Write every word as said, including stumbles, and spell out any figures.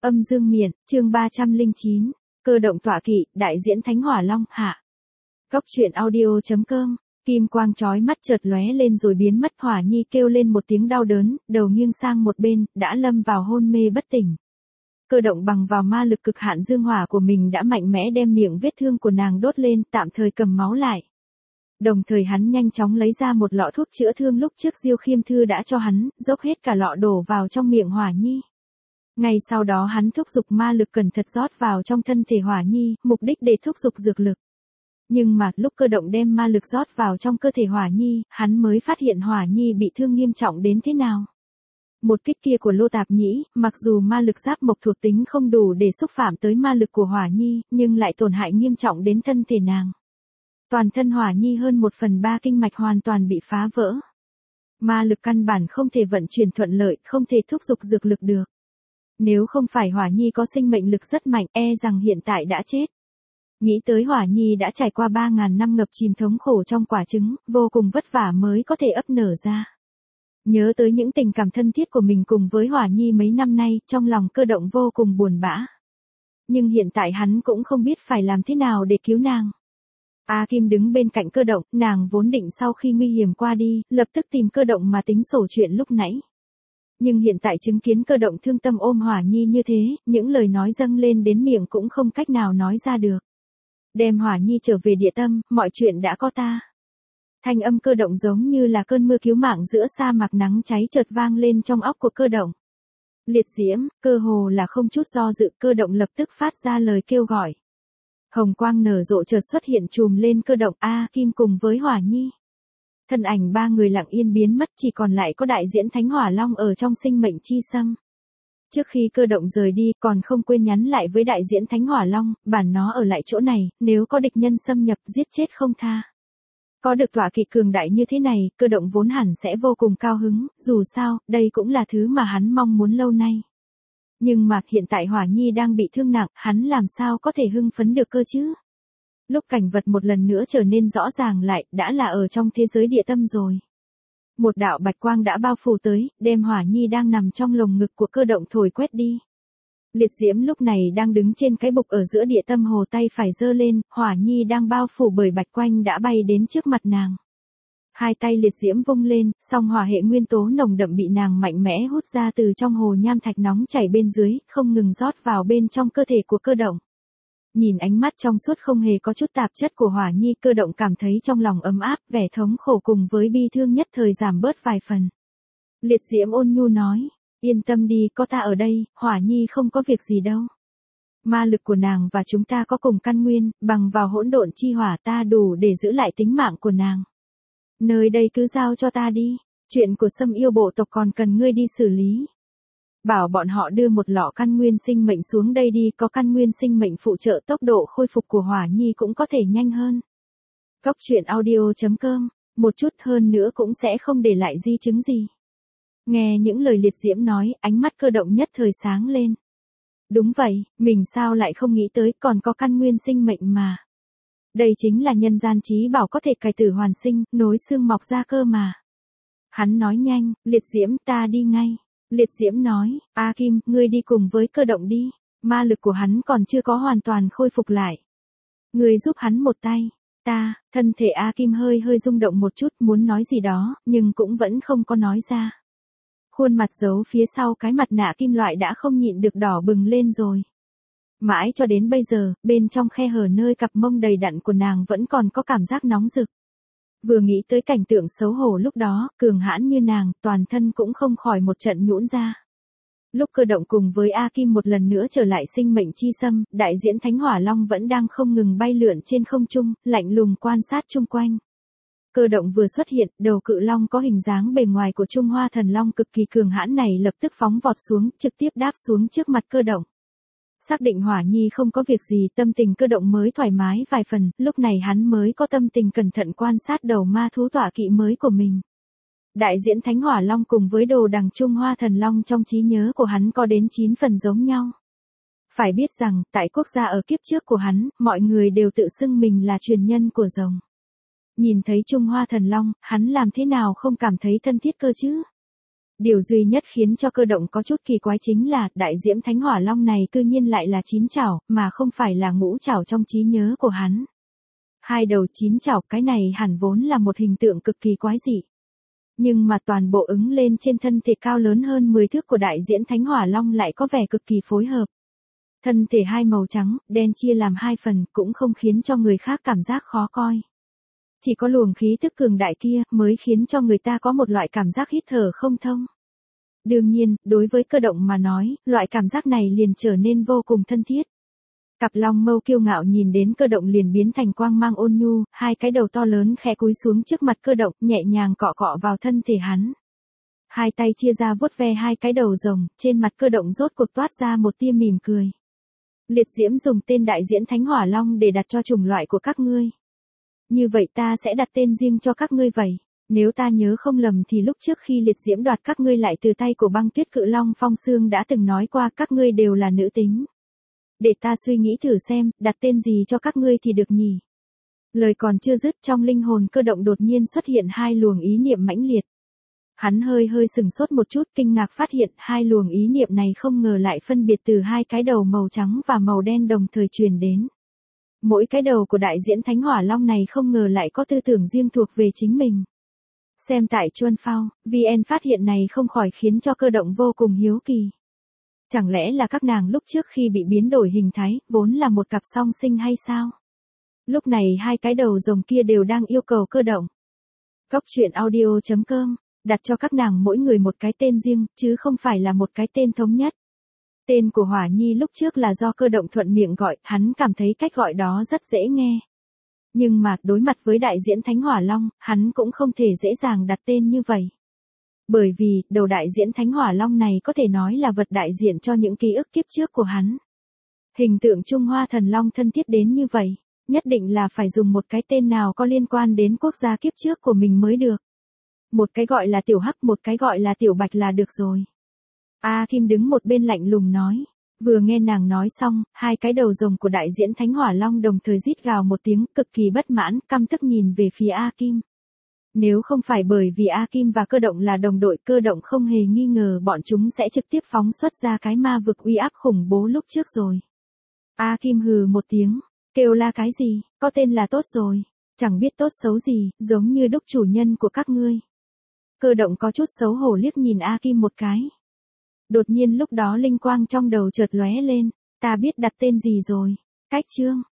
Âm dương miện, chương ba trăm lẻ chín, cơ động tọa kỵ, đại diễn Thánh Hỏa Long, hạ. Cốc truyện audio chấm com, kim quang chói mắt chợt lóe lên rồi biến mất. Hỏa Nhi kêu lên một tiếng đau đớn, đầu nghiêng sang một bên, đã lâm vào hôn mê bất tỉnh. Cơ động bằng vào ma lực cực hạn dương hỏa của mình đã mạnh mẽ đem miệng vết thương của nàng đốt lên, tạm thời cầm máu lại. Đồng thời hắn nhanh chóng lấy ra một lọ thuốc chữa thương lúc trước Diêu Khiêm Thư đã cho hắn, dốc hết cả lọ đổ vào trong miệng Hỏa Nhi. Ngay sau đó hắn thúc giục ma lực cẩn thận rót vào trong thân thể Hỏa Nhi, mục đích để thúc giục dược lực. Nhưng mà lúc cơ động đem ma lực rót vào trong cơ thể Hỏa Nhi, hắn mới phát hiện Hỏa Nhi bị thương nghiêm trọng đến thế nào. Một kích kia của Lô Tạp Nhĩ, mặc dù ma lực giáp mộc thuộc tính không đủ để xúc phạm tới ma lực của Hỏa Nhi, nhưng lại tổn hại nghiêm trọng đến thân thể nàng. Toàn thân Hỏa Nhi hơn một phần ba kinh mạch hoàn toàn bị phá vỡ. Ma lực căn bản không thể vận chuyển thuận lợi, không thể thúc giục dược lực được. Nếu không phải Hỏa Nhi có sinh mệnh lực rất mạnh, e rằng hiện tại đã chết. Nghĩ tới Hỏa Nhi đã trải qua ba ngàn năm ngập chìm thống khổ trong quả trứng, vô cùng vất vả mới có thể ấp nở ra. Nhớ tới những tình cảm thân thiết của mình cùng với Hỏa Nhi mấy năm nay, trong lòng cơ động vô cùng buồn bã. Nhưng hiện tại hắn cũng không biết phải làm thế nào để cứu nàng. A Kim đứng bên cạnh cơ động, nàng vốn định sau khi nguy hiểm qua đi, lập tức tìm cơ động mà tính sổ chuyện lúc nãy. Nhưng hiện tại chứng kiến cơ động thương tâm ôm Hỏa Nhi như thế, những lời nói dâng lên đến miệng cũng không cách nào nói ra được. Đem Hỏa Nhi trở về địa tâm, mọi chuyện đã có ta. Thanh âm cơ động giống như là cơn mưa cứu mạng giữa sa mạc nắng cháy chợt vang lên trong óc của cơ động. Liệt diễm, cơ hồ là không chút do dự, cơ động lập tức phát ra lời kêu gọi. Hồng quang nở rộ chợt xuất hiện trùm lên cơ động A Kim cùng với Hỏa Nhi. Thân ảnh ba người lặng yên biến mất, chỉ còn lại có đại diễn Thánh Hỏa Long ở trong sinh mệnh chi sâm. Trước khi cơ động rời đi, còn không quên nhắn lại với đại diễn Thánh Hỏa Long, bản nó ở lại chỗ này, nếu có địch nhân xâm nhập giết chết không tha. Có được tọa kỵ cường đại như thế này, cơ động vốn hẳn sẽ vô cùng cao hứng, dù sao, đây cũng là thứ mà hắn mong muốn lâu nay. Nhưng mà hiện tại Hỏa Nhi đang bị thương nặng, hắn làm sao có thể hưng phấn được cơ chứ? Lúc cảnh vật một lần nữa trở nên rõ ràng lại, đã là ở trong thế giới địa tâm rồi. Một đạo bạch quang đã bao phủ tới, đem Hỏa Nhi đang nằm trong lồng ngực của cơ động thổi quét đi. Liệt diễm lúc này đang đứng trên cái bục ở giữa địa tâm hồ, tay phải giơ lên, Hỏa Nhi đang bao phủ bởi bạch quang đã bay đến trước mặt nàng. Hai tay liệt diễm vung lên, song hỏa hệ nguyên tố nồng đậm bị nàng mạnh mẽ hút ra từ trong hồ nham thạch nóng chảy bên dưới, không ngừng rót vào bên trong cơ thể của cơ động. Nhìn ánh mắt trong suốt không hề có chút tạp chất của Hỏa Nhi, cơ động cảm thấy trong lòng ấm áp, vẻ thống khổ cùng với bi thương nhất thời giảm bớt vài phần. Liệt diễm ôn nhu nói, yên tâm đi, có ta ở đây, Hỏa Nhi không có việc gì đâu. Ma lực của nàng và chúng ta có cùng căn nguyên, bằng vào hỗn độn chi hỏa ta đủ để giữ lại tính mạng của nàng. Nơi đây cứ giao cho ta đi, chuyện của Sâm Yêu bộ tộc còn cần ngươi đi xử lý. Bảo bọn họ đưa một lọ căn nguyên sinh mệnh xuống đây đi, có căn nguyên sinh mệnh phụ trợ tốc độ khôi phục của Hỏa Nhi cũng có thể nhanh hơn. Cốc truyện audio chấm com, một chút hơn nữa cũng sẽ không để lại di chứng gì. Nghe những lời liệt diễm nói, ánh mắt cơ động nhất thời sáng lên. Đúng vậy, mình sao lại không nghĩ tới, còn có căn nguyên sinh mệnh mà. Đây chính là nhân gian chí bảo có thể cải tử hoàn sinh, nối xương mọc ra cơ mà. Hắn nói nhanh, liệt diễm ta đi ngay. Liệt diễm nói, A Kim, ngươi đi cùng với cơ động đi, ma lực của hắn còn chưa có hoàn toàn khôi phục lại. Ngươi giúp hắn một tay, ta, thân thể A Kim hơi hơi rung động một chút muốn nói gì đó, nhưng cũng vẫn không có nói ra. Khuôn mặt giấu phía sau cái mặt nạ kim loại đã không nhịn được đỏ bừng lên rồi. Mãi cho đến bây giờ, bên trong khe hở nơi cặp mông đầy đặn của nàng vẫn còn có cảm giác nóng rực. Vừa nghĩ tới cảnh tượng xấu hổ lúc đó, cường hãn như nàng, toàn thân cũng không khỏi một trận nhũn ra. Lúc cơ động cùng với A Kim một lần nữa trở lại sinh mệnh chi sâm, đại diễn Thánh Hỏa Long vẫn đang không ngừng bay lượn trên không trung, lạnh lùng quan sát chung quanh. Cơ động vừa xuất hiện, đầu cự long có hình dáng bề ngoài của Trung Hoa Thần Long cực kỳ cường hãn này lập tức phóng vọt xuống, trực tiếp đáp xuống trước mặt cơ động. Xác định Hỏa Nhi không có việc gì, tâm tình cơ động mới thoải mái vài phần, lúc này hắn mới có tâm tình cẩn thận quan sát đầu ma thú tọa kỵ mới của mình. Đại diễn Thánh Hỏa Long cùng với đồ đằng Trung Hoa Thần Long trong trí nhớ của hắn có đến chín phần giống nhau. Phải biết rằng, tại quốc gia ở kiếp trước của hắn, mọi người đều tự xưng mình là truyền nhân của rồng. Nhìn thấy Trung Hoa Thần Long, hắn làm thế nào không cảm thấy thân thiết cơ chứ? Điều duy nhất khiến cho Cơ Động có chút kỳ quái chính là, đại diễm thánh hỏa long này cư nhiên lại là chín chảo, mà không phải là ngũ chảo trong trí nhớ của hắn. Hai đầu chín chảo, cái này hẳn vốn là một hình tượng cực kỳ quái dị. Nhưng mà toàn bộ ứng lên trên thân thể cao lớn hơn mười thước của đại diễn thánh hỏa long lại có vẻ cực kỳ phối hợp. Thân thể hai màu trắng, đen chia làm hai phần cũng không khiến cho người khác cảm giác khó coi. Chỉ có luồng khí tức cường đại kia mới khiến cho người ta có một loại cảm giác hít thở không thông. Đương nhiên, đối với Cơ Động mà nói, loại cảm giác này liền trở nên vô cùng thân thiết. Cặp long mâu kiêu ngạo nhìn đến Cơ Động liền biến thành quang mang ôn nhu, hai cái đầu to lớn khẽ cúi xuống trước mặt Cơ Động, nhẹ nhàng cọ cọ vào thân thể hắn. Hai tay chia ra vuốt ve hai cái đầu rồng, trên mặt Cơ Động rốt cuộc toát ra một tia mỉm cười. Liệt diễm dùng tên đại diễn thánh hỏa long để đặt cho chủng loại của các ngươi. Như vậy ta sẽ đặt tên riêng cho các ngươi vậy. Nếu ta nhớ không lầm thì lúc trước khi liệt diễm đoạt các ngươi lại từ tay của băng tuyết cự long Phong Sương đã từng nói qua các ngươi đều là nữ tính. Để ta suy nghĩ thử xem, đặt tên gì cho các ngươi thì được nhỉ? Lời còn chưa dứt, trong linh hồn Cơ Động đột nhiên xuất hiện hai luồng ý niệm mãnh liệt. Hắn hơi hơi sừng sốt một chút, kinh ngạc phát hiện hai luồng ý niệm này không ngờ lại phân biệt từ hai cái đầu màu trắng và màu đen đồng thời truyền đến. Mỗi cái đầu của đại diễn thánh hỏa long này không ngờ lại có tư tưởng riêng thuộc về chính mình. Xem tại Chuan Phao, vê en phát hiện này không khỏi khiến cho Cơ Động vô cùng hiếu kỳ. Chẳng lẽ là các nàng lúc trước khi bị biến đổi hình thái, vốn là một cặp song sinh hay sao? Lúc này hai cái đầu rồng kia đều đang yêu cầu Cơ Động. Cốc truyện audio chấm com, đặt cho các nàng mỗi người một cái tên riêng, chứ không phải là một cái tên thống nhất. Tên của Hỏa Nhi lúc trước là do Cơ Động thuận miệng gọi, hắn cảm thấy cách gọi đó rất dễ nghe. Nhưng mà, đối mặt với đại diễn thánh hỏa long, hắn cũng không thể dễ dàng đặt tên như vậy. Bởi vì, đầu đại diễn thánh hỏa long này có thể nói là vật đại diện cho những ký ức kiếp trước của hắn. Hình tượng Trung Hoa thần long thân thiết đến như vậy, nhất định là phải dùng một cái tên nào có liên quan đến quốc gia kiếp trước của mình mới được. Một cái gọi là Tiểu Hắc, một cái gọi là Tiểu Bạch là được rồi. A Kim đứng một bên lạnh lùng nói. Vừa nghe nàng nói xong, hai cái đầu rồng của đại diễn thánh hỏa long đồng thời rít gào một tiếng, cực kỳ bất mãn, căm tức nhìn về phía A Kim. Nếu không phải bởi vì A Kim và Cơ Động là đồng đội, Cơ Động không hề nghi ngờ bọn chúng sẽ trực tiếp phóng xuất ra cái ma vực uy áp khủng bố lúc trước rồi. A Kim hừ một tiếng, kêu la cái gì, có tên là tốt rồi, chẳng biết tốt xấu gì, giống như đúc chủ nhân của các ngươi. Cơ Động có chút xấu hổ liếc nhìn A Kim một cái. Đột nhiên lúc đó linh quang trong đầu chợt lóe lên, ta biết đặt tên gì rồi. Cách chương